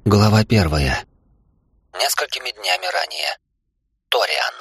Глава 1. Несколькими днями ранее. Ториан.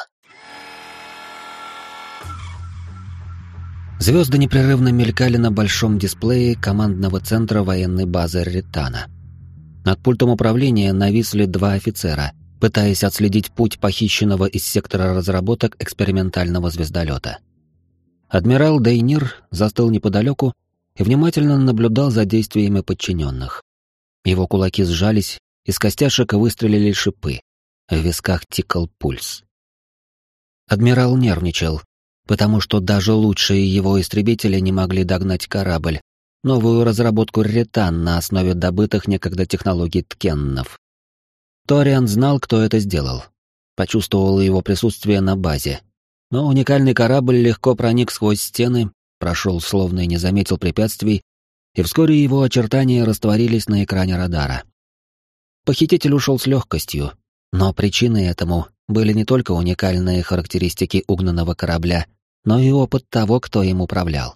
Звезды непрерывно мелькали на большом дисплее командного центра военной базы Ритана. Над пультом управления нависли два офицера, пытаясь отследить путь похищенного из сектора разработок экспериментального звездолета. Адмирал Дейнир застыл неподалеку и внимательно наблюдал за действиями подчиненных. Его кулаки сжались, из костяшек выстрелили шипы, в висках тикал пульс. Адмирал нервничал, потому что даже лучшие его истребители не могли догнать корабль, новую разработку Ритан на основе добытых некогда технологий ткеннов. Ториан знал, кто это сделал. Почувствовал его присутствие на базе. Но уникальный корабль легко проник сквозь стены, прошел словно и не заметил препятствий, и вскоре его очертания растворились на экране радара. Похититель ушел с легкостью, но причиной этому были не только уникальные характеристики угнанного корабля, но и опыт того, кто им управлял.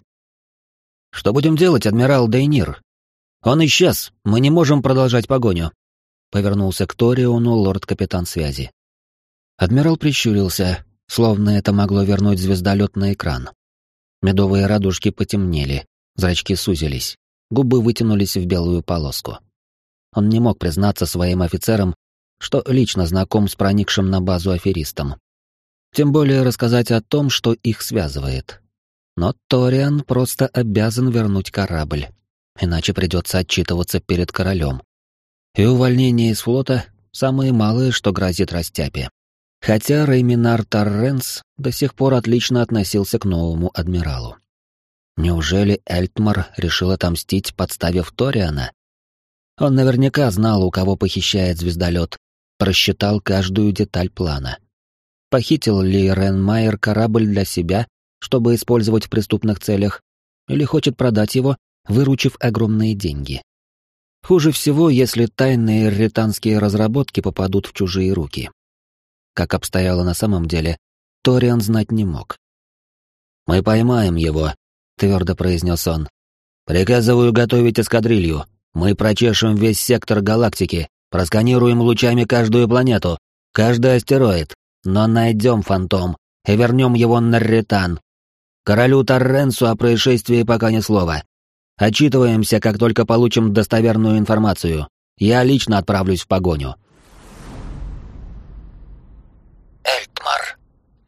«Что будем делать, адмирал Дейнир? Он исчез, мы не можем продолжать погоню», — повернулся к Ториону лорд-капитан связи. Адмирал прищурился, словно это могло вернуть звездолет на экран. Медовые радужки потемнели, зрачки сузились. Губы вытянулись в белую полоску. Он не мог признаться своим офицерам, что лично знаком с проникшим на базу аферистом. Тем более рассказать о том, что их связывает. Но Ториан просто обязан вернуть корабль, иначе придется отчитываться перед королем. И увольнение из флота — самое малое, что грозит растяпе. Хотя Рейминар Торренс до сих пор отлично относился к новому адмиралу. Неужели Эльтмар решил отомстить, подставив Ториана? Он наверняка знал, у кого похищает звездолет, просчитал каждую деталь плана. Похитил ли Ренмайер корабль для себя, чтобы использовать в преступных целях, или хочет продать его, выручив огромные деньги? Хуже всего, если тайные ританские разработки попадут в чужие руки. Как обстояло на самом деле, Ториан знать не мог. «Мы поймаем его», — твердо произнес он. «Приказываю готовить эскадрилью. Мы прочешем весь сектор галактики, просканируем лучами каждую планету, каждый астероид, но найдем фантом и вернем его на Ритан. Королю Торренсу о происшествии пока ни слова. Отчитываемся, как только получим достоверную информацию. Я лично отправлюсь в погоню». Эльтмар.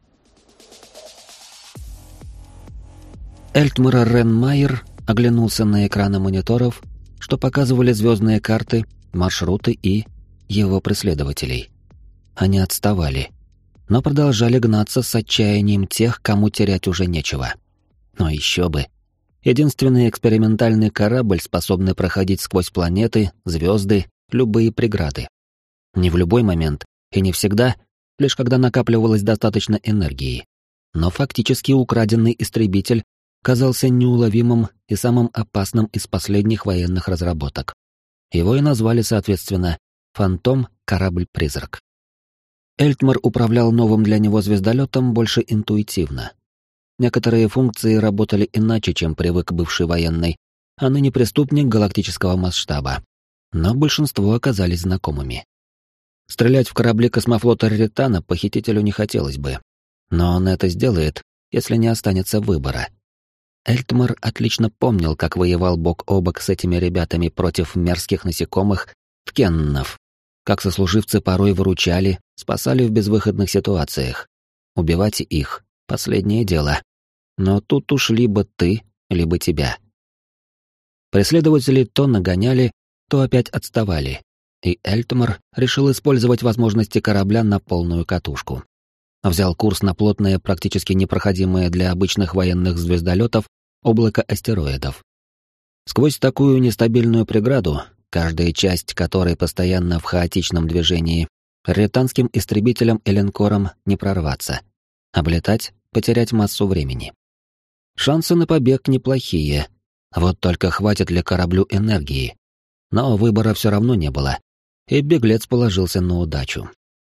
Эльтмар Ренмайер оглянулся на экраны мониторов, что показывали звездные карты, маршруты и его преследователей. Они отставали, но продолжали гнаться с отчаянием тех, кому терять уже нечего. Но еще бы. Единственный экспериментальный корабль, способный проходить сквозь планеты, звезды, любые преграды. Не в любой момент и не всегда, лишь когда накапливалось достаточно энергии. Но фактически украденный истребитель казался неуловимым и самым опасным из последних военных разработок. Его и назвали, соответственно, «Фантом. Корабль-призрак». Эльтмар управлял новым для него звездолетом больше интуитивно. Некоторые функции работали иначе, чем привык бывший военный, а ныне преступник галактического масштаба. Но большинство оказались знакомыми. Стрелять в корабли космофлота Ритана похитителю не хотелось бы. Но он это сделает, если не останется выбора. Эльтмар отлично помнил, как воевал бок о бок с этими ребятами против мерзких насекомых ткеннов, как сослуживцы порой выручали, спасали в безвыходных ситуациях. Убивать их — последнее дело. Но тут уж либо ты, либо тебя. Преследователи то нагоняли, то опять отставали, и Эльтмар решил использовать возможности корабля на полную катушку. Взял курс на плотное, практически непроходимое для обычных военных звездолетов облако астероидов. Сквозь такую нестабильную преграду, каждая часть которой постоянно в хаотичном движении, ританским истребителям и линкорам не прорваться. Облетать, потерять массу времени. Шансы на побег неплохие, вот только хватит ли кораблю энергии. Но выбора все равно не было, и беглец положился на удачу.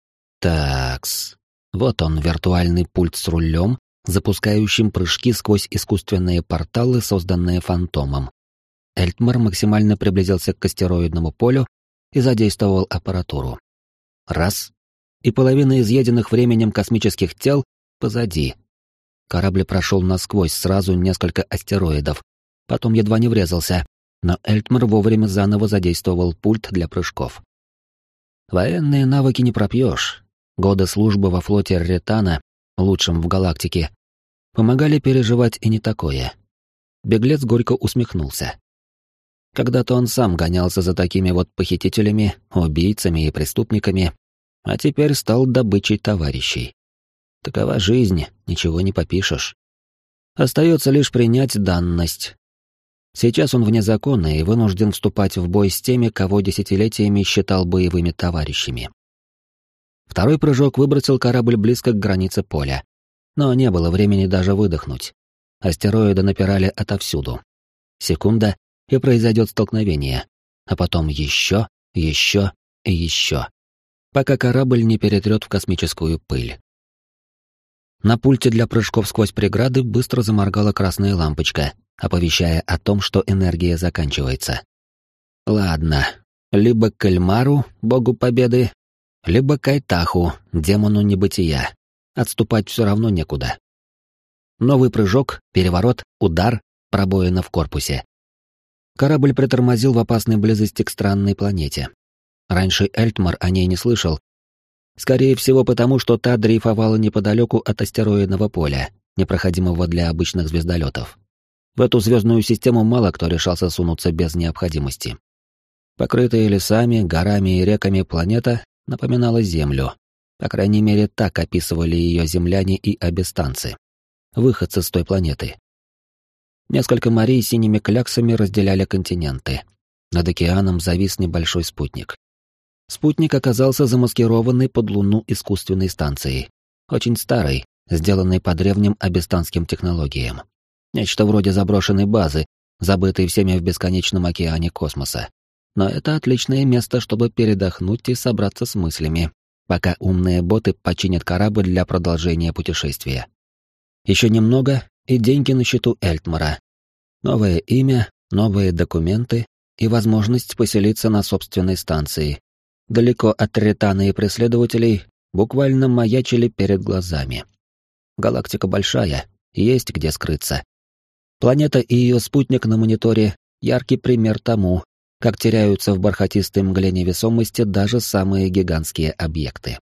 Такс. Вот он, виртуальный пульт с рулем, запускающим прыжки сквозь искусственные порталы, созданные фантомом. Эльтмар максимально приблизился к астероидному полю, и задействовал аппаратуру. Раз — и половина изъеденных временем космических тел позади. Корабль прошел насквозь сразу несколько астероидов, потом едва не врезался, но Эльтмар вовремя заново задействовал пульт для прыжков. Военные навыки не пропьешь. Годы службы во флоте Ретана, лучшем в галактике, помогали переживать и не такое. Беглец горько усмехнулся. Когда-то он сам гонялся за такими вот похитителями, убийцами и преступниками, а теперь стал добычей товарищей. Такова жизнь, ничего не попишешь. Остается лишь принять данность. Сейчас он вне закона и вынужден вступать в бой с теми, кого десятилетиями считал боевыми товарищами. Второй прыжок выбросил корабль близко к границе поля, но не было времени даже выдохнуть. Астероиды напирали отовсюду. Секунда, и произойдет столкновение, а потом еще, еще и еще, пока корабль не перетрет в космическую пыль. На пульте для прыжков сквозь преграды быстро заморгала красная лампочка, оповещая о том, что энергия заканчивается. Ладно, либо к Эльмару, богу победы, либо к Айтаху, демону небытия. Отступать все равно некуда. Новый прыжок, переворот, удар, пробоина в корпусе. Корабль притормозил в опасной близости к странной планете. Раньше Эльтмар о ней не слышал. Скорее всего, потому что та дрейфовала неподалеку от астероидного поля, непроходимого для обычных звездолетов. В эту звездную систему мало кто решался сунуться без необходимости. Покрытая лесами, горами и реками планета напоминала Землю. По крайней мере, так описывали ее земляне и абистанцы, выходцы с той планеты. Несколько морей синими кляксами разделяли континенты. Над океаном завис небольшой спутник. Спутник оказался замаскированный под Луну искусственной станцией. Очень старой, сделанной по древним абистанским технологиям. Нечто вроде заброшенной базы, забытой всеми в бесконечном океане космоса. Но это отличное место, чтобы передохнуть и собраться с мыслями, пока умные боты починят корабль для продолжения путешествия. Еще немного, и деньги на счету Эльтмара. Новое имя, новые документы и возможность поселиться на собственной станции. Далеко от Ретана и преследователей буквально маячили перед глазами. Галактика большая, есть где скрыться. Планета и ее спутник на мониторе — яркий пример тому, как теряются в бархатистой мгле невесомости даже самые гигантские объекты.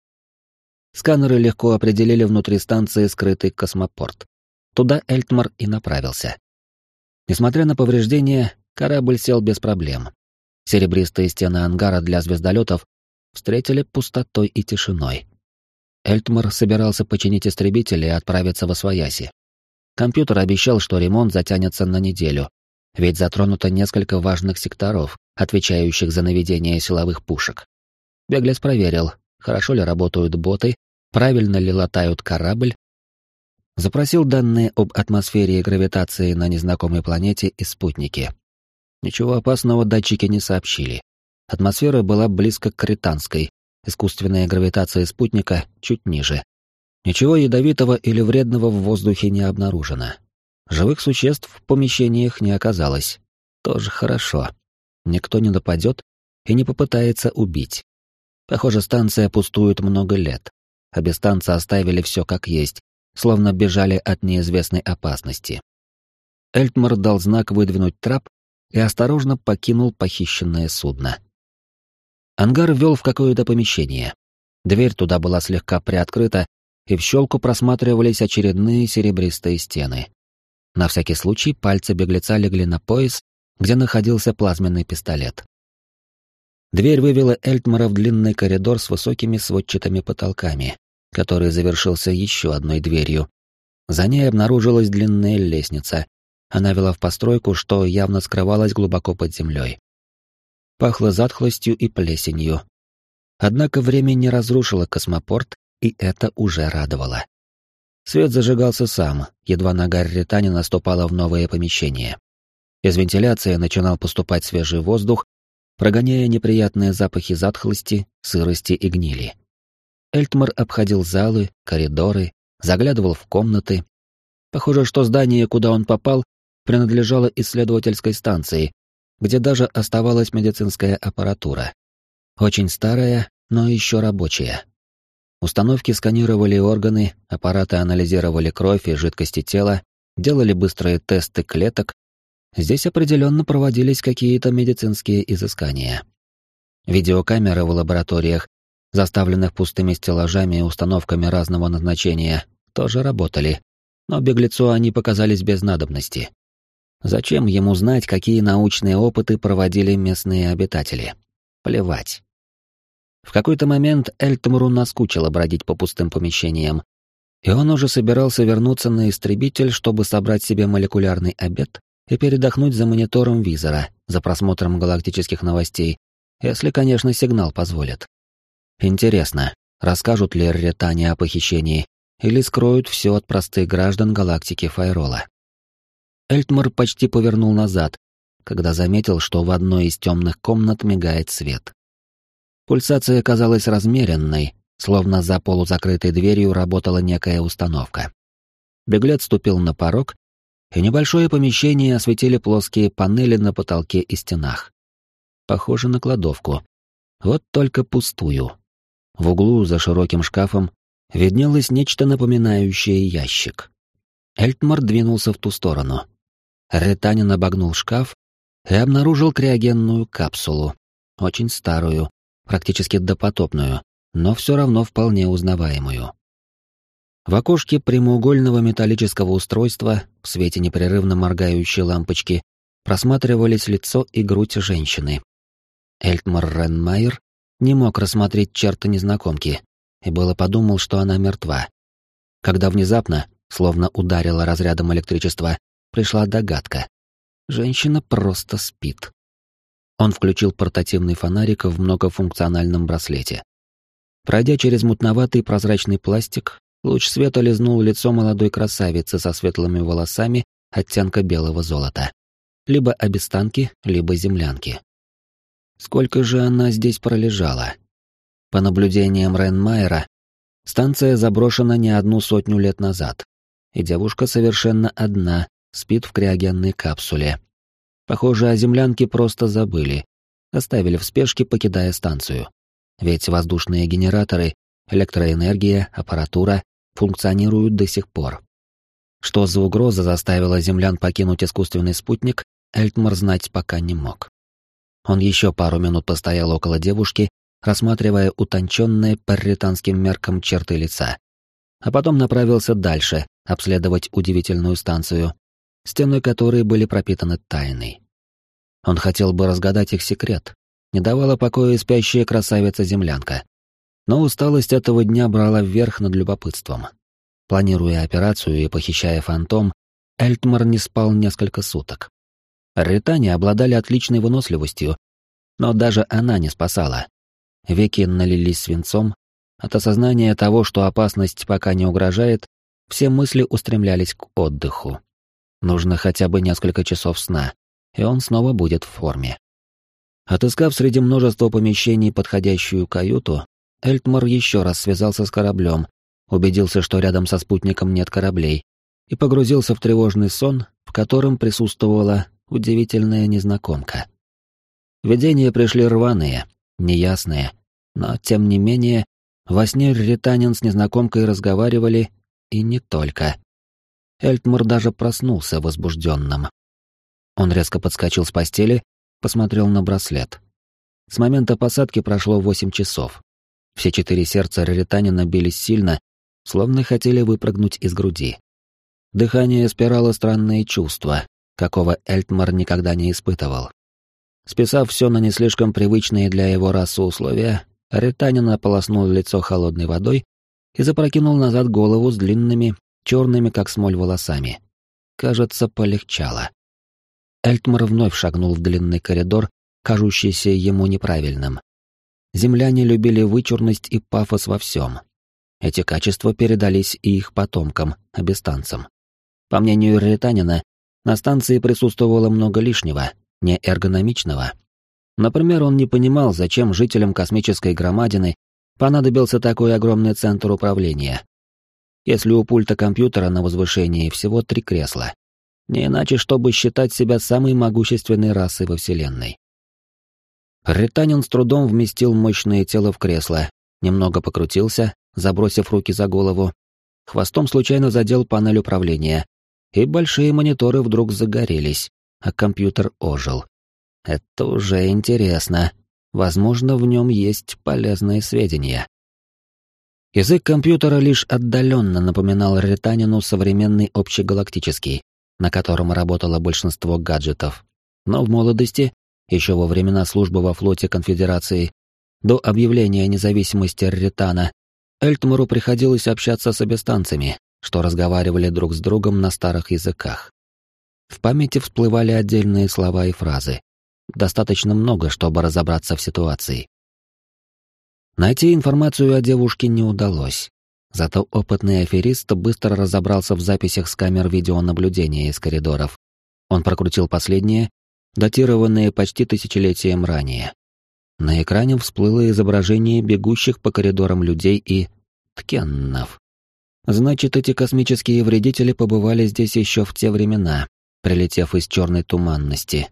Сканеры легко определили внутри станции скрытый космопорт. Туда Эльтмар и направился. Несмотря на повреждения, корабль сел без проблем. Серебристые стены ангара для звездолетов встретили пустотой и тишиной. Эльтмар собирался починить истребитель и отправиться восвояси. Компьютер обещал, что ремонт затянется на неделю, ведь затронуто несколько важных секторов, отвечающих за наведение силовых пушек. Беглец проверил, хорошо ли работают боты, правильно ли латают корабль. Запросил данные об атмосфере и гравитации на незнакомой планете и спутнике. Ничего опасного датчики не сообщили. Атмосфера была близко к ританской, искусственная гравитация спутника чуть ниже. Ничего ядовитого или вредного в воздухе не обнаружено. Живых существ в помещениях не оказалось. Тоже хорошо. Никто не нападет и не попытается убить. Похоже, станция пустует много лет. Абистанцы оставили все как есть, словно бежали от неизвестной опасности. Эльтмар дал знак выдвинуть трап и осторожно покинул похищенное судно. Ангар вел в какое-то помещение. Дверь туда была слегка приоткрыта, и в щелку просматривались очередные серебристые стены. На всякий случай пальцы беглеца легли на пояс, где находился плазменный пистолет. Дверь вывела Эльтмара в длинный коридор с высокими сводчатыми потолками, который завершился еще одной дверью. За ней обнаружилась длинная лестница. Она вела в постройку, что явно скрывалась глубоко под землей. Пахло затхлостью и плесенью. Однако время не разрушило космопорт, и это уже радовало. Свет зажигался сам, едва нога Ретани наступала в новое помещение. Из вентиляции начинал поступать свежий воздух, прогоняя неприятные запахи затхлости, сырости и гнили. Эльтмар обходил залы, коридоры, заглядывал в комнаты. Похоже, что здание, куда он попал, принадлежало исследовательской станции, где даже оставалась медицинская аппаратура. Очень старая, но еще рабочая. Установки сканировали органы, аппараты анализировали кровь и жидкости тела, делали быстрые тесты клеток. Здесь определенно проводились какие-то медицинские изыскания. Видеокамеры в лабораториях, заставленных пустыми стеллажами и установками разного назначения, тоже работали, но беглецу они показались без надобности. Зачем ему знать, какие научные опыты проводили местные обитатели? Плевать. В какой-то момент Эльтмуру наскучило бродить по пустым помещениям, и он уже собирался вернуться на истребитель, чтобы собрать себе молекулярный обед и передохнуть за монитором визора, за просмотром галактических новостей, если, конечно, сигнал позволит. Интересно, расскажут ли ретане о похищении или скроют все от простых граждан галактики Файрола? Эльтмар почти повернул назад, когда заметил, что в одной из темных комнат мигает свет. Пульсация казалась размеренной, словно за полузакрытой дверью работала некая установка. Беглец ступил на порог, и небольшое помещение осветили плоские панели на потолке и стенах. Похоже на кладовку. Вот только пустую. В углу за широким шкафом виднелось нечто напоминающее ящик. Эльтмар двинулся в ту сторону. Ретанин обогнул шкаф и обнаружил криогенную капсулу, очень старую, практически допотопную, но все равно вполне узнаваемую. В окошке прямоугольного металлического устройства, в свете непрерывно моргающей лампочки, просматривались лицо и грудь женщины. Эльтмар Ренмайер не мог рассмотреть черты незнакомки, и было подумал, что она мертва. Когда внезапно, словно ударило разрядом электричества, пришла догадка. Женщина просто спит. Он включил портативный фонарик в многофункциональном браслете. Пройдя через мутноватый прозрачный пластик, луч света лизнул лицо молодой красавицы со светлыми волосами оттенка белого золота. Либо обестанки, либо землянки. Сколько же она здесь пролежала? По наблюдениям Ренмайера, станция заброшена не 100 лет назад, и девушка совершенно одна, спит в криогенной капсуле. Похоже, о землянке просто забыли, оставили в спешке, покидая станцию. Ведь воздушные генераторы, электроэнергия, аппаратура функционируют до сих пор. Что за угроза заставила землян покинуть искусственный спутник, Эльтмар знать пока не мог. Он еще пару минут постоял около девушки, рассматривая утонченные по ретанским меркам черты лица. А потом направился дальше, обследовать удивительную станцию, стены которой были пропитаны тайной. Он хотел бы разгадать их секрет, не давала покоя спящая красавица-землянка. Но усталость этого дня брала вверх над любопытством. Планируя операцию и похищая фантом, Эльтмар не спал несколько суток. Ретане обладали отличной выносливостью, но даже она не спасала. Веки налились свинцом, от осознания того, что опасность пока не угрожает, все мысли устремлялись к отдыху. Нужно хотя бы несколько часов сна, и он снова будет в форме. Отыскав среди множества помещений подходящую каюту, Эльтмар еще раз связался с кораблем, убедился, что рядом со спутником нет кораблей, и погрузился в тревожный сон, в котором присутствовала удивительная незнакомка. Видения пришли рваные, неясные, но, тем не менее, во сне Ретанин с незнакомкой разговаривали, и не только. Эльтмар даже проснулся возбужденным. Он резко подскочил с постели, посмотрел на браслет. С момента посадки прошло 8 часов. Все 4 сердца Ретанина бились сильно, словно хотели выпрыгнуть из груди. Дыхание спирало странные чувства, какого Эльтмар никогда не испытывал. Списав все на не слишком привычные для его расы условия, Ретанин ополоснул лицо холодной водой и запрокинул назад голову с длинными, черными как смоль волосами. Кажется, полегчало. Эльтмар вновь шагнул в длинный коридор, кажущийся ему неправильным. Земляне любили вычурность и пафос во всем. Эти качества передались и их потомкам, абистанцам. По мнению Ретанина, на станции присутствовало много лишнего, неэргономичного. Например, он не понимал, зачем жителям космической громадины понадобился такой огромный центр управления. Если у пульта компьютера на возвышении всего 3 кресла. Не иначе, чтобы считать себя самой могущественной расой во Вселенной. Ританин с трудом вместил мощное тело в кресло, немного покрутился, забросив руки за голову, хвостом случайно задел панель управления, и большие мониторы вдруг загорелись, а компьютер ожил. Это уже интересно. Возможно, в нем есть полезные сведения. Язык компьютера лишь отдаленно напоминал Ританину современный общегалактический, на котором работало большинство гаджетов. Но в молодости, еще во времена службы во флоте Конфедерации, до объявления независимости Ритана, Эльтмару приходилось общаться с абистанцами, что разговаривали друг с другом на старых языках. В памяти всплывали отдельные слова и фразы. Достаточно много, чтобы разобраться в ситуации. Найти информацию о девушке не удалось. Зато опытный аферист быстро разобрался в записях с камер видеонаблюдения из коридоров. Он прокрутил последние, датированные почти тысячелетием ранее. На экране всплыло изображение бегущих по коридорам людей и ткеннов. Значит, эти космические вредители побывали здесь еще в те времена, прилетев из черной туманности.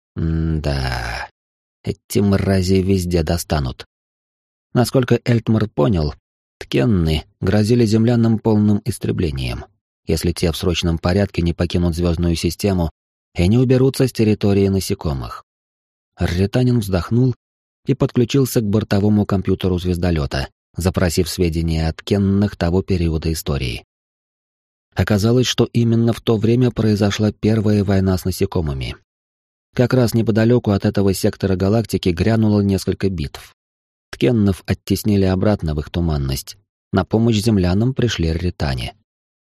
Да, эти мрази везде достанут. Насколько Эльтмар понял, ткенны грозили землянам полным истреблением, если те в срочном порядке не покинут звездную систему и не уберутся с территории насекомых. Ританин вздохнул и подключился к бортовому компьютеру звездолета, запросив сведения от ткенных того периода истории. Оказалось, что именно в то время произошла первая война с насекомыми. Как раз неподалеку от этого сектора галактики грянуло несколько битв. Ткеннов оттеснили обратно в их туманность. На помощь землянам пришли ритане.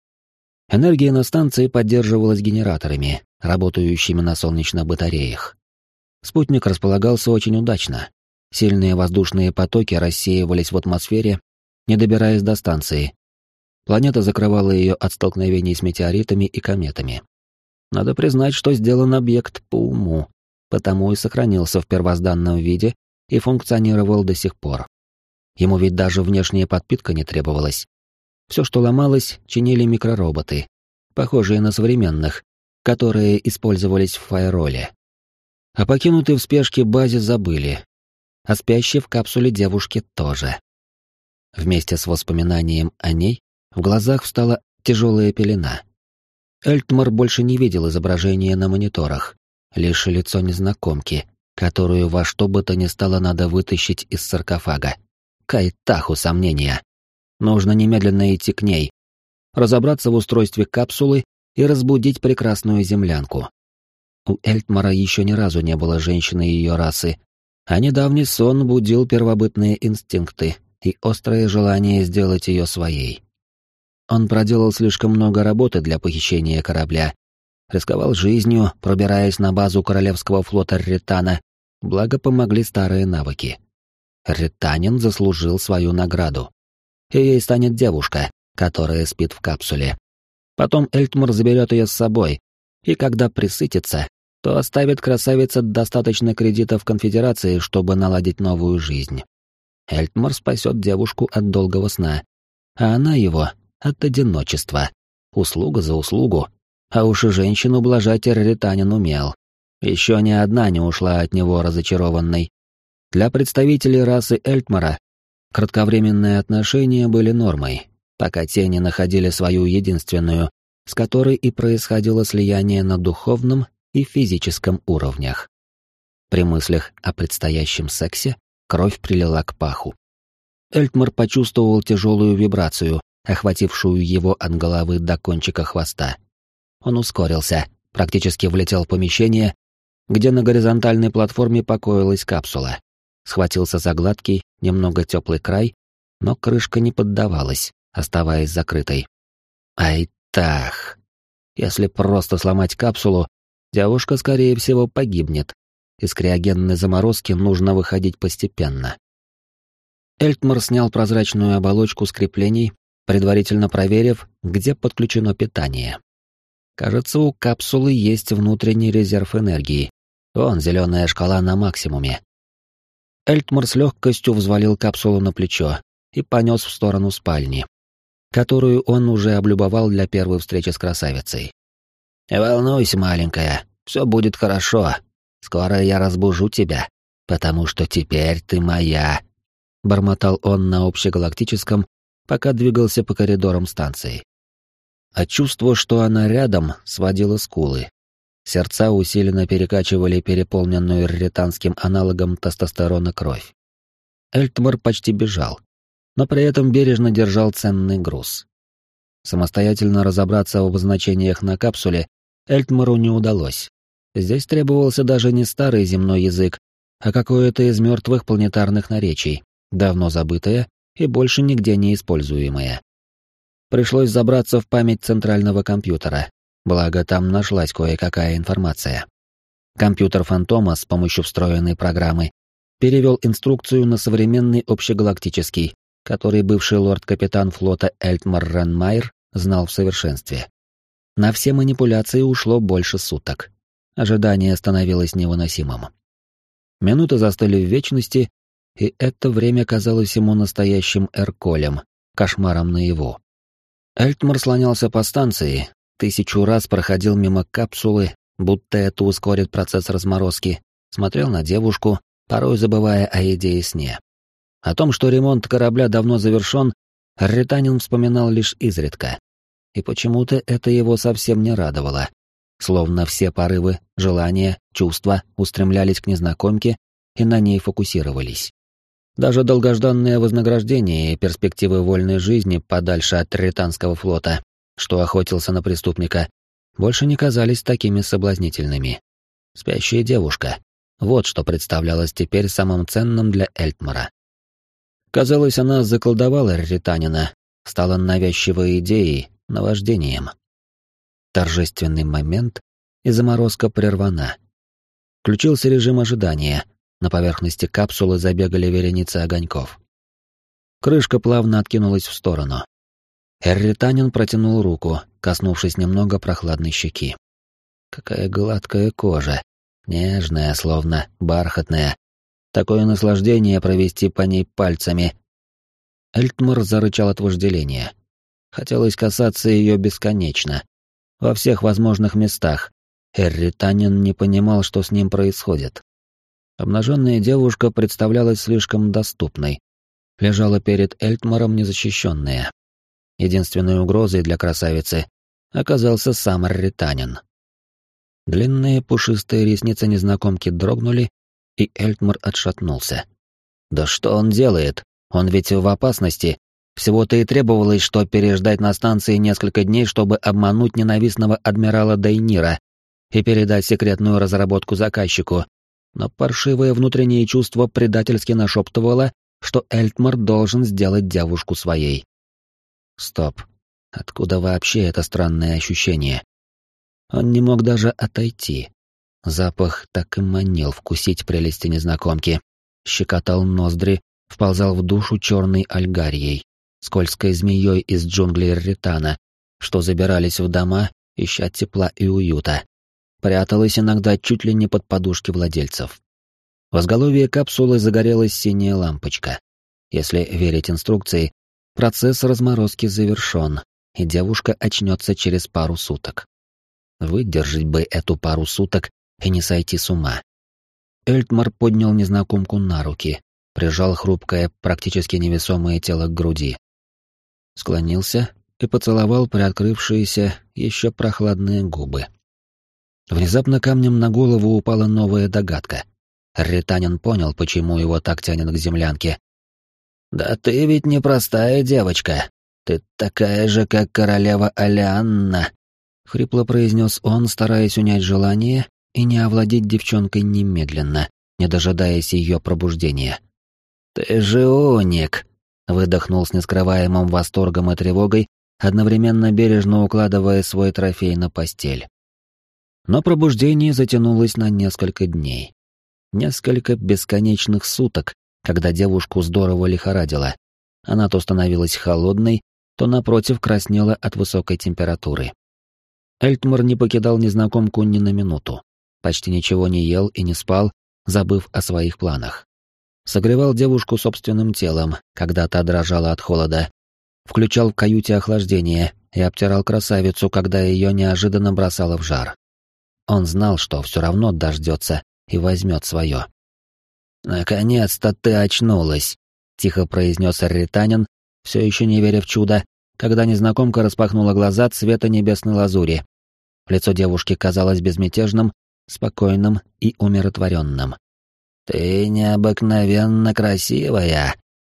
Энергия на станции поддерживалась генераторами, работающими на солнечных батареях. Спутник располагался очень удачно. Сильные воздушные потоки рассеивались в атмосфере, не добираясь до станции. Планета закрывала ее от столкновений с метеоритами и кометами. Надо признать, что сделан объект по уму, потому и сохранился в первозданном виде и функционировал до сих пор. Ему ведь даже внешняя подпитка не требовалась. Все, что ломалось, чинили микророботы, похожие на современных, которые использовались в фаероле. О покинутой в спешке базе забыли, а спящей в капсуле девушки тоже. Вместе с воспоминанием о ней в глазах встала тяжелая пелена. Эльтмар больше не видел изображения на мониторах, лишь лицо незнакомки, которую во что бы то ни стало надо вытащить из саркофага. Кайтаху сомнения. Нужно немедленно идти к ней, разобраться в устройстве капсулы и разбудить прекрасную землянку. У Эльтмара еще ни разу не было женщины ее расы, а недавний сон будил первобытные инстинкты и острое желание сделать ее своей. Он проделал слишком много работы для похищения корабля, рисковал жизнью, пробираясь на базу Королевского флота Ритана, благо помогли старые навыки. Ританин заслужил свою награду. И ей станет девушка, которая спит в капсуле. Потом Эльтмар заберет ее с собой, и когда присытится, то оставит красавице достаточно кредитов Конфедерации, чтобы наладить новую жизнь. Эльтмар спасет девушку от долгого сна, а она его от одиночества. Услуга за услугу. А уж и женщину ублажать Ританин умел. Еще ни одна не ушла от него разочарованной. Для представителей расы Эльтмара кратковременные отношения были нормой, пока те не находили свою единственную, с которой и происходило слияние на духовном и физическом уровнях. При мыслях о предстоящем сексе кровь прилила к паху. Эльтмар почувствовал тяжелую вибрацию, охватившую его от головы до кончика хвоста. Он ускорился, практически влетел в помещение, где на горизонтальной платформе покоилась капсула. Схватился за гладкий, немного теплый край, но крышка не поддавалась, оставаясь закрытой. Айтах! Если просто сломать капсулу, девушка, скорее всего, погибнет. Из криогенной заморозки нужно выходить постепенно. Эльтмар снял прозрачную оболочку с креплений, предварительно проверив, где подключено питание. Кажется, у капсулы есть внутренний резерв энергии. Вон зеленая шкала на максимуме. Эльтмар с легкостью взвалил капсулу на плечо и понес в сторону спальни, которую он уже облюбовал для первой встречи с красавицей. «Не волнуйся, маленькая, все будет хорошо. Скоро я разбужу тебя», «Потому что теперь ты моя», — бормотал он на общегалактическом, пока двигался по коридорам станции. А чувство, что она рядом, сводило скулы. Сердца усиленно перекачивали переполненную рретанским аналогом тестостерона кровь. Эльтмар почти бежал, но при этом бережно держал ценный груз. Самостоятельно разобраться в обозначениях на капсуле Эльтмару не удалось. Здесь требовался даже не старый земной язык, а какое-то из мертвых планетарных наречий, давно забытое и больше нигде не используемое. Пришлось забраться в память центрального компьютера, благо там нашлась кое-какая информация. Компьютер Фантома с помощью встроенной программы перевел инструкцию на современный общегалактический, который бывший лорд-капитан флота Эльтмар Ренмайер знал в совершенстве. На все манипуляции ушло больше суток. Ожидание становилось невыносимым. Минуты застыли в вечности, и это время казалось ему настоящим эрколем, кошмаром наяву. Эльтмар слонялся по станции, 1000 раз проходил мимо капсулы, будто это ускорит процесс разморозки, смотрел на девушку, порой забывая о еде и сне. О том, что ремонт корабля давно завершен, рретанин вспоминал лишь изредка. И почему-то это его совсем не радовало. Словно все порывы, желания, чувства устремлялись к незнакомке и на ней фокусировались. Даже долгожданное вознаграждение и перспективы вольной жизни подальше от рретанского флота, что охотился на преступника, больше не казались такими соблазнительными. Спящая девушка — вот что представлялось теперь самым ценным для Эльтмара. Казалось, она заколдовала рретанина, стала навязчивой идеей, наваждением. Торжественный момент, и заморозка прервана. Включился режим ожидания, на поверхности капсулы забегали вереницы огоньков. Крышка плавно откинулась в сторону. Рретанин протянул руку, коснувшись немного прохладной щеки. Какая гладкая кожа, нежная, словно бархатная. Такое наслаждение провести по ней пальцами. Эльтмар зарычал от вожделения. Хотелось касаться ее бесконечно, во всех возможных местах. Рретанин не понимал, что с ним происходит. Обнаженная девушка представлялась слишком доступной. Лежала перед Эльтмаром незащищенная. Единственной угрозой для красавицы оказался сам рретанин. Длинные пушистые ресницы незнакомки дрогнули, и Эльтмар отшатнулся. «Да что он делает? Он ведь в опасности. Всего-то и требовалось, что переждать на станции несколько дней, чтобы обмануть ненавистного адмирала Дейнира и передать секретную разработку заказчику. Но паршивое внутреннее чувство предательски нашептывало, что Эльтмар должен сделать девушку своей. Стоп. Откуда вообще это странное ощущение? Он не мог даже отойти. Запах так и манил вкусить прелести незнакомки. Щекотал ноздри, вползал в душу черной альгарьей, скользкой змеей из джунглей рретана, что забирались в дома, ища тепла и уюта. Пряталась иногда чуть ли не под подушки владельцев. В изголовье капсулы загорелась синяя лампочка. Если верить инструкции, процесс разморозки завершен, и девушка очнется через пару суток. Выдержать бы эту пару суток и не сойти с ума. Эльтмар поднял незнакомку на руки, прижал хрупкое, практически невесомое тело к груди. Склонился и поцеловал приоткрывшиеся, еще прохладные губы. Внезапно камнем на голову упала новая догадка. Рретанин понял, почему его так тянет к землянке. «Да ты ведь не простая девочка. Ты такая же, как королева Алианна», — хрипло произнес он, стараясь унять желание и не овладеть девчонкой немедленно, не дожидаясь ее пробуждения. «Ты же уник», — выдохнул с нескрываемым восторгом и тревогой, одновременно бережно укладывая свой трофей на постель. Но пробуждение затянулось на несколько дней. Несколько бесконечных суток, когда девушку здорово лихорадило. Она то становилась холодной, то, напротив, краснела от высокой температуры. Эльтмар не покидал незнакомку ни на минуту. Почти ничего не ел и не спал, забыв о своих планах. Согревал девушку собственным телом, когда та дрожала от холода. Включал в каюте охлаждение и обтирал красавицу, когда ее неожиданно бросало в жар. Он знал, что все равно дождется и возьмет свое. «Наконец-то ты очнулась», — тихо произнес Рританин, все еще не веря в чудо, когда незнакомка распахнула глаза цвета небесной лазури. Лицо девушки казалось безмятежным, спокойным и умиротворенным. «Ты необыкновенно красивая!»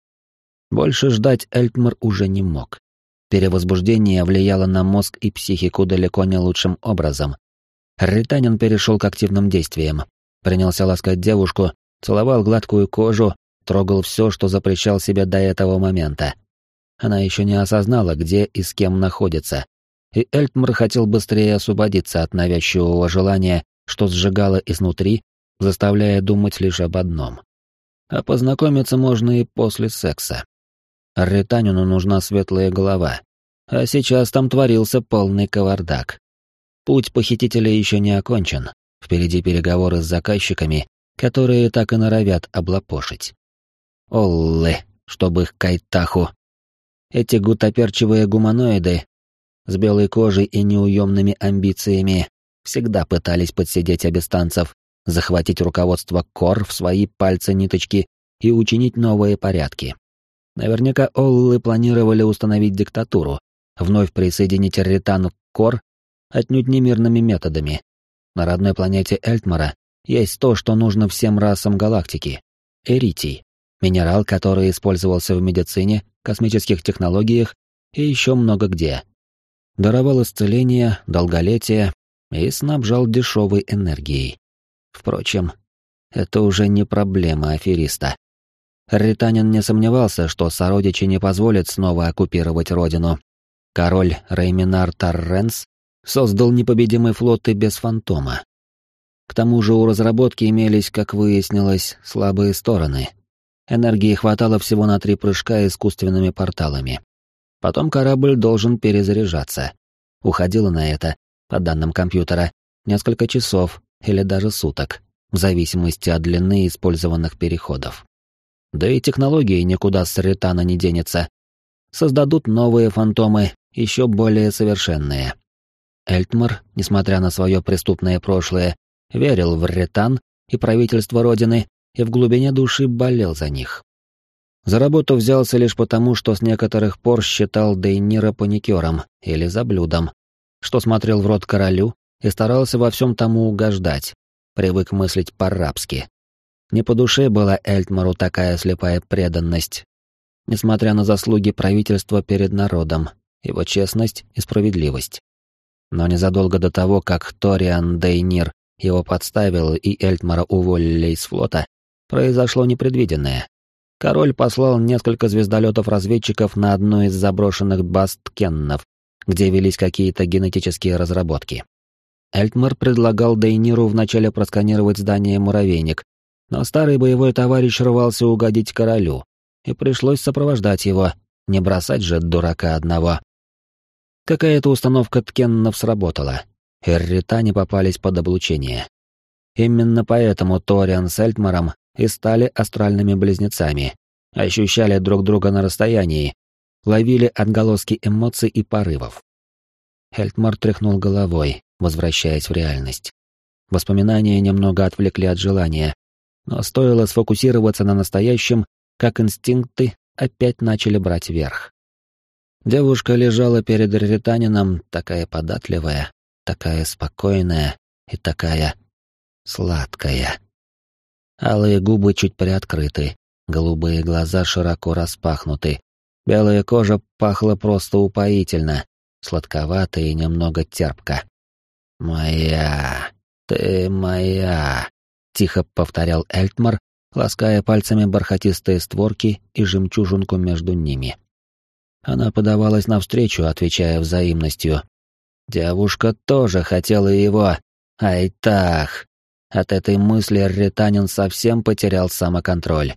Больше ждать Эльтмар уже не мог. Перевозбуждение влияло на мозг и психику далеко не лучшим образом. Рританин перешел к активным действиям. Принялся ласкать девушку, целовал гладкую кожу, трогал все, что запрещал себе до этого момента. Она еще не осознала, где и с кем находится. И Эльтмар хотел быстрее освободиться от навязчивого желания, что сжигало изнутри, заставляя думать лишь об одном. А познакомиться можно и после секса. Рританину нужна светлая голова. А сейчас там творился полный кавардак. Путь похитителя еще не окончен. Впереди переговоры с заказчиками, которые так и норовят облапошить. Оллы, чтобы их кайтаху. Эти гутоперчивые гуманоиды с белой кожей и неуемными амбициями всегда пытались подсидеть абистанцев, захватить руководство Кор в свои пальцы-ниточки и учинить новые порядки. Наверняка Оллы планировали установить диктатуру, вновь присоединить Рритану к Кор отнюдь не мирными методами. На родной планете Эльтмара есть то, что нужно всем расам галактики — эритий, минерал, который использовался в медицине, космических технологиях и еще много где. Даровал исцеление, долголетие и снабжал дешевой энергией. Впрочем, это уже не проблема афериста. Рританин не сомневался, что сородичи не позволят снова оккупировать родину. Король Рейминар Тарренс создал непобедимый флот и без фантома. К тому же у разработки имелись, как выяснилось, слабые стороны. Энергии хватало всего на 3 прыжка искусственными порталами. Потом корабль должен перезаряжаться. Уходило на это, по данным компьютера, несколько часов или даже суток, в зависимости от длины использованных переходов. Да и технологии никуда с Рритана не денется. Создадут новые фантомы, еще более совершенные. Эльтмар, несмотря на свое преступное прошлое, верил в Рритан и правительство Родины и в глубине души болел за них. За работу взялся лишь потому, что с некоторых пор считал Дейнира паникером или заблюдом, что смотрел в рот королю и старался во всем тому угождать, привык мыслить по-рабски. Не по душе была Эльтмару такая слепая преданность. Несмотря на заслуги правительства перед народом, его честность и справедливость. Но незадолго до того, как Ториан Дейнир его подставил и Эльтмара уволили из флота, произошло непредвиденное. Король послал несколько звездолетов-разведчиков на одну из заброшенных баз Ткеннов, где велись какие-то генетические разработки. Эльтмар предлагал Дейниру вначале просканировать здание «Муравейник», но старый боевой товарищ рвался угодить королю, и пришлось сопровождать его, не бросать же дурака одного. Какая-то установка Ткеннов сработала, и Рритане попались под облучение. Именно поэтому Ториан с Эльтмаром и стали астральными близнецами, ощущали друг друга на расстоянии, ловили отголоски эмоций и порывов. Эльтмар тряхнул головой, возвращаясь в реальность. Воспоминания немного отвлекли от желания, но стоило сфокусироваться на настоящем, как инстинкты опять начали брать верх. Девушка лежала перед Рританином, такая податливая, такая спокойная и такая сладкая. Алые губы чуть приоткрыты, голубые глаза широко распахнуты, белая кожа пахла просто упоительно, сладковато и немного терпко. «Моя, ты моя», — тихо повторял Эльтмар, лаская пальцами бархатистые створки и жемчужинку между ними. Она подавалась навстречу, отвечая взаимностью. Девушка тоже хотела его. Айтах! От этой мысли Рританин совсем потерял самоконтроль.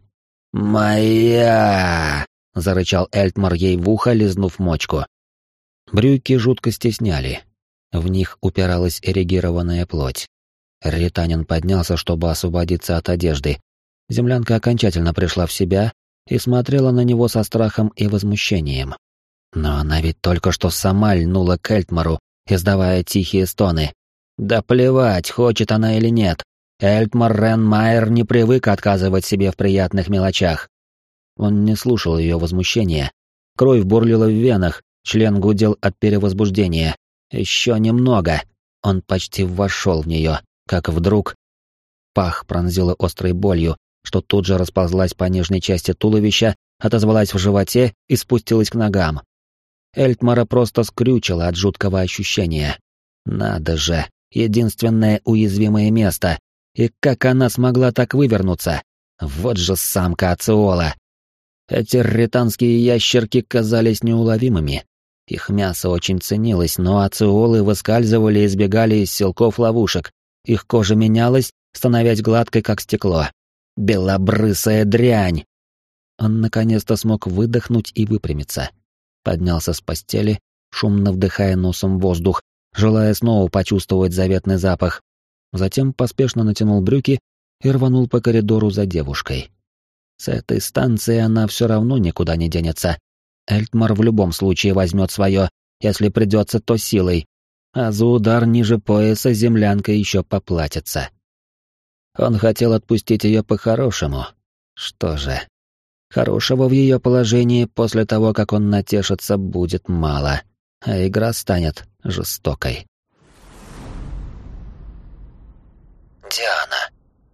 «Моя!» — зарычал Эльтмар ей в ухо, лизнув мочку. Брюки жутко стесняли. В них упиралась эрегированная плоть. Рританин поднялся, чтобы освободиться от одежды. Землянка окончательно пришла в себя и смотрела на него со страхом и возмущением. Но она ведь только что сама льнула к Эльтмару, издавая тихие стоны. Да плевать, хочет она или нет. Эльтмар Ренмайер не привык отказывать себе в приятных мелочах. Он не слушал ее возмущения. Кровь бурлила в венах, член гудел от перевозбуждения. Еще немного. Он почти вошел в нее, как вдруг... Пах пронзила острой болью, что тут же расползлась по нижней части туловища, отозвалась в животе и спустилась к ногам. Эльтмара просто скрючила от жуткого ощущения. Надо же, единственное уязвимое место. И как она смогла так вывернуться? Вот же самка Ациола. Эти ританские ящерки казались неуловимыми. Их мясо очень ценилось, но ациолы выскальзывали и сбегали из силков ловушек. Их кожа менялась, становясь гладкой, как стекло. Белобрысая дрянь! Он наконец-то смог выдохнуть и выпрямиться. Поднялся с постели, шумно вдыхая носом воздух, желая снова почувствовать заветный запах. Затем поспешно натянул брюки и рванул по коридору за девушкой. С этой станции она все равно никуда не денется. Эльтмар в любом случае возьмет свое, если придется, то силой. А за удар ниже пояса землянка еще поплатится. Он хотел отпустить ее по-хорошему. Что же, хорошего в ее положении после того, как он натешится, будет мало, а игра станет жестокой. Диана.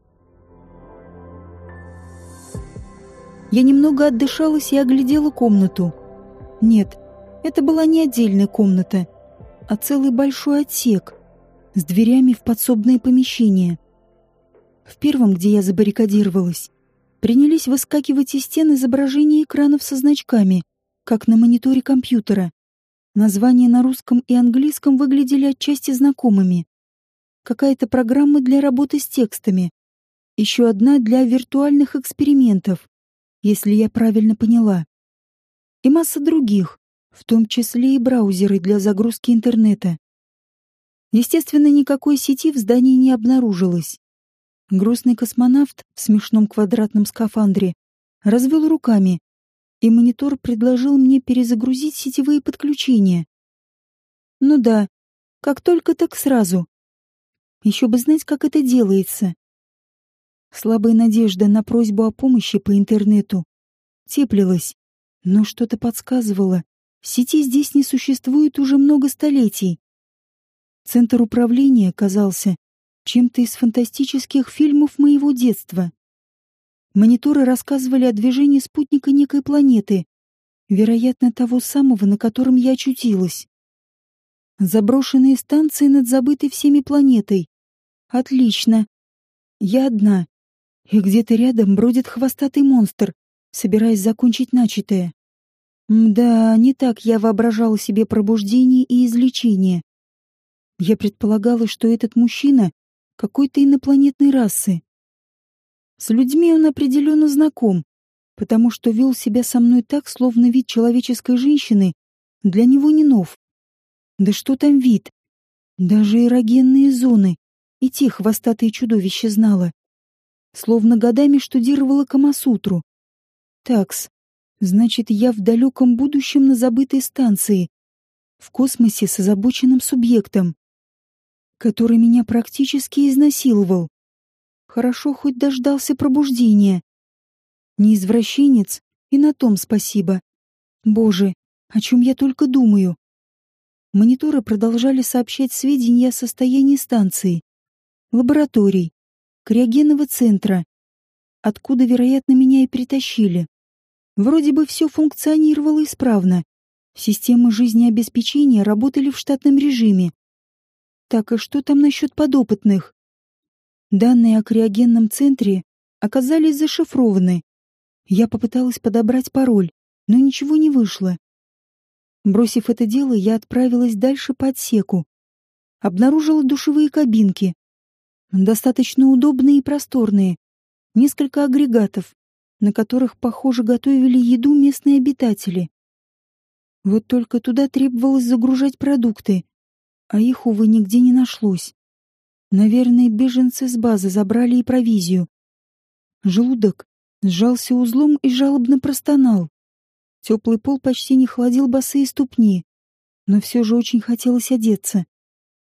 Я немного отдышалась и оглядела комнату. Нет, это была не отдельная комната, а целый большой отсек с дверями в подсобное помещение. В первом, где я забаррикадировалась, принялись выскакивать из стен изображения экранов со значками, как на мониторе компьютера. Названия на русском и английском выглядели отчасти знакомыми. Какая-то программа для работы с текстами. Еще одна для виртуальных экспериментов, если я правильно поняла. И масса других, в том числе и браузеры для загрузки интернета. Естественно, никакой сети в здании не обнаружилось. Грустный космонавт в смешном квадратном скафандре развел руками, и монитор предложил мне перезагрузить сетевые подключения. Ну да, как только, так сразу. Еще бы знать, как это делается. Слабая надежда на просьбу о помощи по интернету теплилась, но что-то подсказывало, сети здесь не существует уже много столетий. Центр управления казался чем-то из фантастических фильмов моего детства. Мониторы рассказывали о движении спутника некой планеты, вероятно, того самого, на котором я очутилась. Заброшенные станции над забытой всеми планетой. Отлично. Я одна. И где-то рядом бродит хвостатый монстр, собираясь закончить начатое. Да, не так я воображала себе пробуждение и излечение. Я предполагала, что этот мужчина какой-то инопланетной расы. С людьми он определенно знаком, потому что вел себя со мной так, словно вид человеческой женщины для него не нов. Да что там вид? Даже эрогенные зоны и те хвостатые чудовища знала. Словно годами штудировала Камасутру. Такс, значит, я в далеком будущем на забытой станции, в космосе с озабоченным субъектом, который меня практически изнасиловал. Хорошо, хоть дождался пробуждения. Не извращенец, и на том спасибо. Боже, о чем я только думаю. Мониторы продолжали сообщать сведения о состоянии станции, лабораторий, криогенного центра, откуда, вероятно, меня и притащили. Вроде бы все функционировало исправно. Системы жизнеобеспечения работали в штатном режиме. Так, и что там насчет подопытных? Данные о криогенном центре оказались зашифрованы. Я попыталась подобрать пароль, но ничего не вышло. Бросив это дело, я отправилась дальше по отсеку. Обнаружила душевые кабинки. Достаточно удобные и просторные. Несколько агрегатов, на которых, похоже, готовили еду местные обитатели. Вот только туда требовалось загружать продукты, а их, увы, нигде не нашлось. Наверное, беженцы с базы забрали и провизию. Желудок сжался узлом и жалобно простонал. Теплый пол почти не холодил босые ступни, но все же очень хотелось одеться.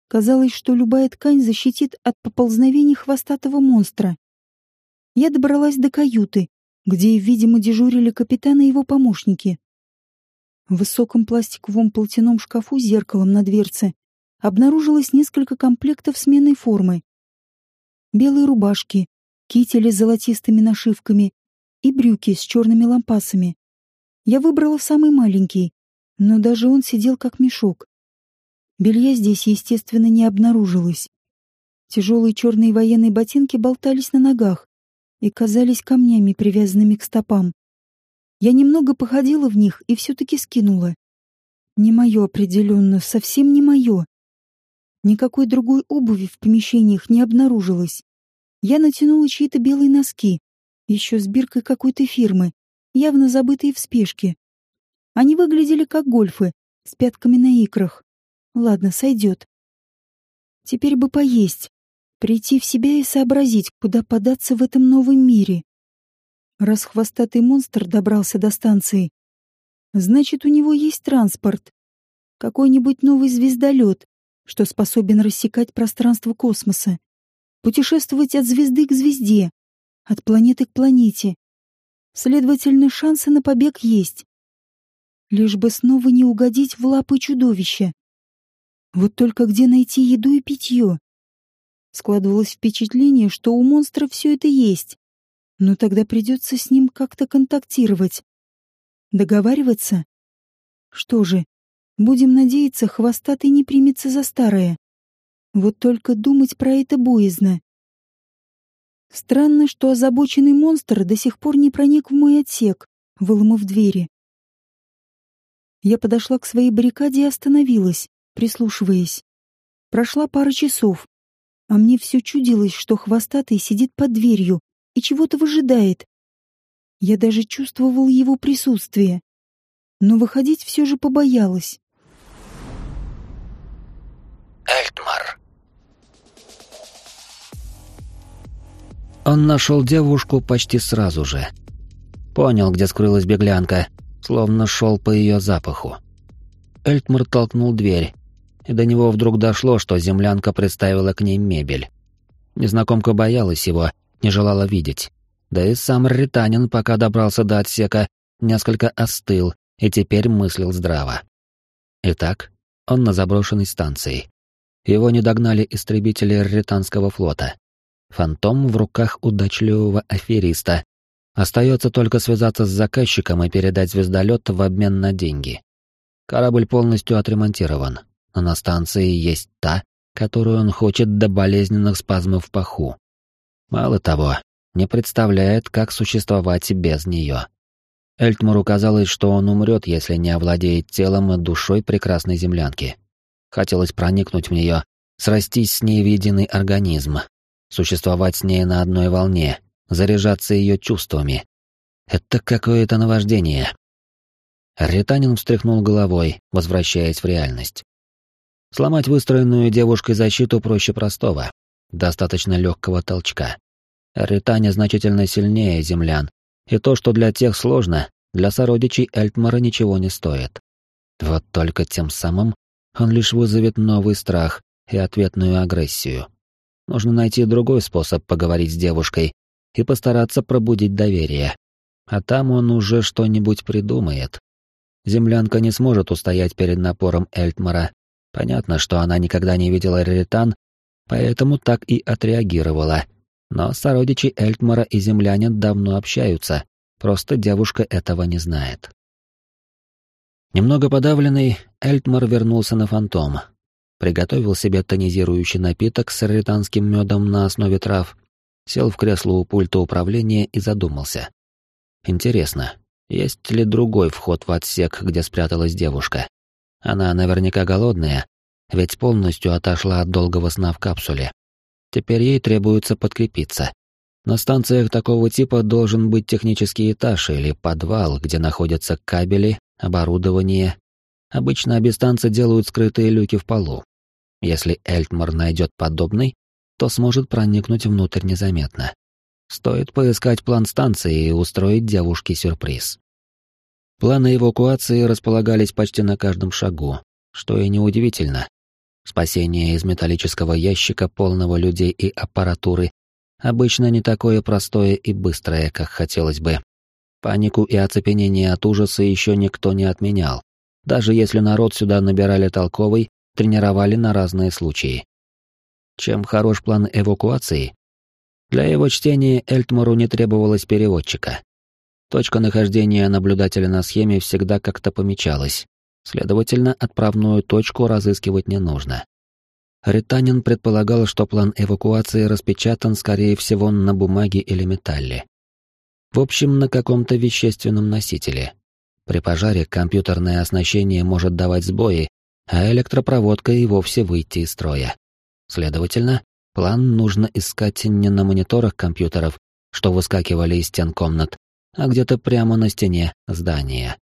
Казалось, что любая ткань защитит от поползновений хвостатого монстра. Я добралась до каюты, где, видимо, дежурили капитан и его помощники. В высоком пластиковом полотяном шкафу с зеркалом на дверце обнаружилось несколько комплектов сменной формы. Белые рубашки, кители с золотистыми нашивками и брюки с черными лампасами. Я выбрала самый маленький, но даже он сидел как мешок. Белья здесь, естественно, не обнаружилось. Тяжелые черные военные ботинки болтались на ногах и казались камнями, привязанными к стопам. Я немного походила в них и все-таки скинула. Не мое определенно, совсем не мое. Никакой другой обуви в помещениях не обнаружилось. Я натянула чьи-то белые носки, еще с биркой какой-то фирмы, явно забытые в спешке. Они выглядели как гольфы, с пятками на икрах. Ладно, сойдет. Теперь бы поесть, прийти в себя и сообразить, куда податься в этом новом мире. Раз хвостатый монстр добрался до станции, значит, у него есть транспорт. Какой-нибудь новый звездолет, что способен рассекать пространство космоса. Путешествовать от звезды к звезде, от планеты к планете. Следовательно, шансы на побег есть. Лишь бы снова не угодить в лапы чудовища. Вот только где найти еду и питье? Складывалось впечатление, что у монстра все это есть. Но тогда придется с ним как-то контактировать. Договариваться? Что же, будем надеяться, хвостатый не примется за старое. Вот только думать про это боязно. Странно, что озабоченный монстр до сих пор не проник в мой отсек, выломав двери. Я подошла к своей баррикаде и остановилась, прислушиваясь. Прошла пара часов, а мне все чудилось, что хвостатый сидит под дверью и чего-то выжидает. Я даже чувствовал его присутствие, но выходить все же побоялась. Эльтмар. Он нашел девушку почти сразу же. Понял, где скрылась беглянка, словно шел по ее запаху. Эльтмар толкнул дверь, и до него вдруг дошло, что землянка представила к ней мебель. Незнакомка боялась его, не желала видеть. Да и сам рританин, пока добрался до отсека, несколько остыл и теперь мыслил здраво. Итак, он на заброшенной станции. Его не догнали истребители рританского флота. Фантом в руках удачливого афериста. Остается только связаться с заказчиком и передать звездолет в обмен на деньги. Корабль полностью отремонтирован, но на станции есть та, которую он хочет до болезненных спазмов в паху. Мало того, не представляет, как существовать без нее. Эльтмару казалось, что он умрет, если не овладеет телом и душой прекрасной землянки. Хотелось проникнуть в нее, срастись с ней в единый организм, существовать с ней на одной волне, заряжаться ее чувствами. Это какое-то наваждение. Рританин встряхнул головой, возвращаясь в реальность. Сломать выстроенную девушкой защиту проще простого. Достаточно легкого толчка. Рритане значительно сильнее землян, и то, что для тех сложно, для сородичей Эльтмара ничего не стоит. Вот только тем самым он лишь вызовет новый страх и ответную агрессию. Нужно найти другой способ поговорить с девушкой и постараться пробудить доверие. А там он уже что-нибудь придумает. Землянка не сможет устоять перед напором Эльтмара. Понятно, что она никогда не видела рритан, поэтому так и отреагировала. Но сородичи Эльтмара и землянин давно общаются, просто девушка этого не знает. Немного подавленный, Эльтмар вернулся на Фантом. Приготовил себе тонизирующий напиток с рританским медом на основе трав, сел в кресло у пульта управления и задумался. Интересно, есть ли другой вход в отсек, где спряталась девушка? Она наверняка голодная, ведь полностью отошла от долгого сна в капсуле. Теперь ей требуется подкрепиться. На станциях такого типа должен быть технический этаж или подвал, где находятся кабели, оборудование. Обычно абистанцы делают скрытые люки в полу. Если Эльтмар найдет подобный, то сможет проникнуть внутрь незаметно. Стоит поискать план станции и устроить девушке сюрприз. Планы эвакуации располагались почти на каждом шагу, что и неудивительно. Спасение из металлического ящика, полного людей и аппаратуры, обычно не такое простое и быстрое, как хотелось бы. Панику и оцепенение от ужаса еще никто не отменял, даже если народ сюда набирали толковый, тренировали на разные случаи. Чем хорош план эвакуации? Для его чтения Эльтмару не требовалось переводчика. Точка нахождения наблюдателя на схеме всегда как-то помечалась, следовательно, отправную точку разыскивать не нужно. Ританин предполагал, что план эвакуации распечатан, скорее всего, на бумаге или металле. В общем, на каком-то вещественном носителе. При пожаре компьютерное оснащение может давать сбои, а электропроводка и вовсе выйти из строя. Следовательно, план нужно искать не на мониторах компьютеров, что выскакивали из стен комнат, а где-то прямо на стене здания.